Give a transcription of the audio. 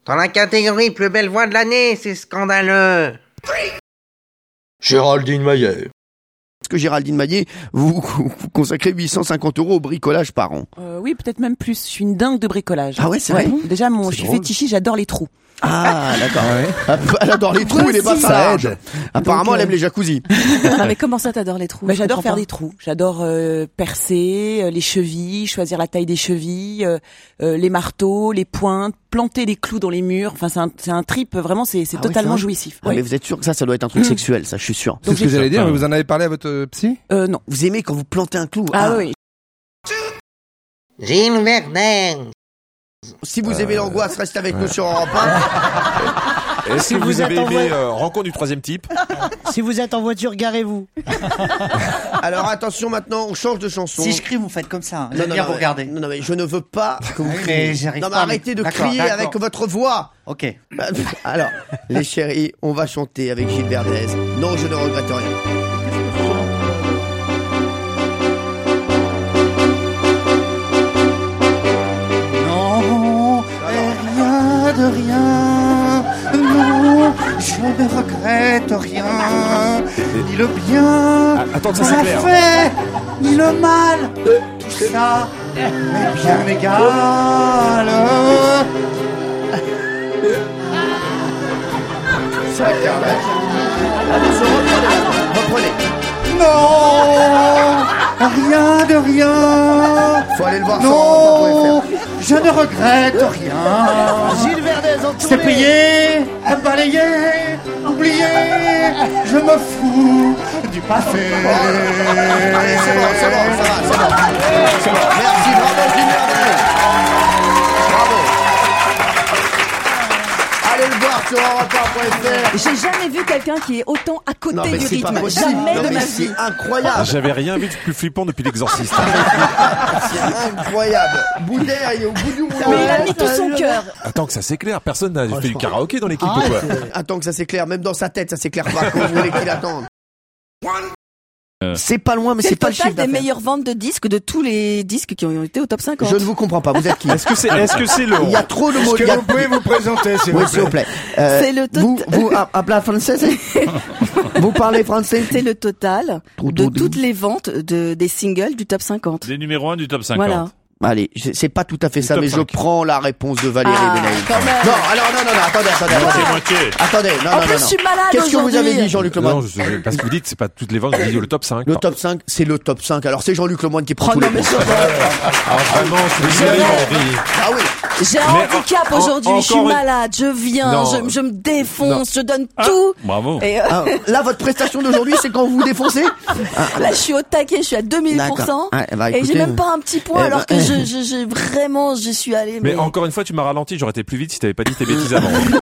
Dans la catégorie plus belle voix de l'année, c'est scandaleux. Géraldine Maillet. Parce que Géraldine Maillet, vous consacrez 850 € au bricolage par an. Oui, peut-être même plus. Je suis une dingue de bricolage. Ah ouais, c'est vrai. Déjà, je suis fétichiste, j'adore les trous. Ah, d'accord. Elle adore les trous et les passages. Apparemment, elle aime les jacuzzis. Non, mais comment ça, t'adores les trous? Mais j'adore faire des trous. J'adore percer les chevilles, choisir la taille des chevilles, les marteaux, les pointes, planter les clous dans les murs. Enfin, c'est un trip. Vraiment, c'est totalement jouissif. Ah, mais vous êtes sûr que ça doit être un truc sexuel, ça, je suis sûr. C'est ce que j'allais dire. Mais vous en avez parlé à votre psy? Non. Vous aimez quand vous plantez un clou? Ah oui. Gilles Verdun. Si vous aimez l'angoisse, restez avec nous sur Europe 1. Est-ce que vous avez aimé Rencontre du troisième type? Si vous êtes en voiture, garez-vous. Alors attention, maintenant, on change de chanson. Si je crie, vous faites comme ça. Non, Bien vous regardez. Non, mais je ne veux pas que vous Oui, criez. mais j'arrive Non, mais pas, arrêtez de d'accord, crier d'accord. avec votre voix. Ok. Alors, les chéris, on va chanter avec Gilles Verdez. Non, je ne regrette rien. Non, rien de rien. Non, je ne regrette rien. Ni le bien Attends que ça qu'on a s'éclaire. fait, ni le mal. Tout ça m'est bien égal. Ça, Carlette. Reprenez. Non, rien de rien. Faut aller le voir sur Non, Europe 1.fr. je ne regrette rien. Gilles Verdez en C'est tournée. payé, balayé, oublié. Je me fous du passé. Allez, c'est bon, ça va. Merci, bravo Gilles Verdez. Bravo. Allez le voir sur Europe 1.fr. J'ai jamais vu quelqu'un qui est autant à côté Non, mais du c'est pas rythme. possible. Jamais Non, de mais ma c'est vie. incroyable. J'avais rien vu de plus flippant depuis l'exorciste. C'est incroyable. Boudère, il est au bout du rouleau. Mais il a mis tout son cœur. Attends que ça s'éclaire. Personne n'a fait du karaoké dans l'équipe ou quoi? Attends que ça s'éclaire, même dans sa tête, ça s'éclaire pas. Quand vous voulez qu'il attende. C'est pas loin, mais C'est c'est le pas le chiffre total des d'affaires. meilleures ventes de disques de tous les disques qui ont été au top 50. Je ne vous comprends pas. Vous êtes qui? Est-ce que c'est le Il y a trop de mots. Est-ce que vous pouvez vous présenter, s'il Oui, vous s'il vous plaît? plaît. C'est le Vous appelez français? Vous parlez français? C'est le total Trou, de trou, trou. toutes les ventes des singles du top 50. Des numéros 1 du top 50. Voilà. Allez, c'est pas tout à fait ça, top mais je 5. prends la réponse de Valérie Benaïm. quand même. Non, alors non, attendez. Moitié. Attendez, En plus, je suis malade Qu'est-ce que vous avez aujourd'hui. dit, Jean-Luc Non, Lemoyne? parce que vous dites que c'est pas toutes les ventes, je dis le top 5. Le top 5, c'est le top 5. Alors c'est Jean-Luc Lemoyne qui prend tous les points. Ah, vraiment, je suis désolé, Henri. Ah oui. J'ai un handicap aujourd'hui, je suis encore une- malade, je viens, Non. je me défonce, je donne tout. Bravo. Et Ah, là, votre prestation d'aujourd'hui, c'est quand vous vous défoncez? là, je suis au taquet, je suis à 2000%. D'accord. Ah, bah, Et j'ai écoutez, même pas un petit point, eh alors ben, que j'ai vraiment, j'y suis allée. Mais encore une fois, tu m'as ralenti, j'aurais été plus vite si t'avais pas dit tes bêtises avant.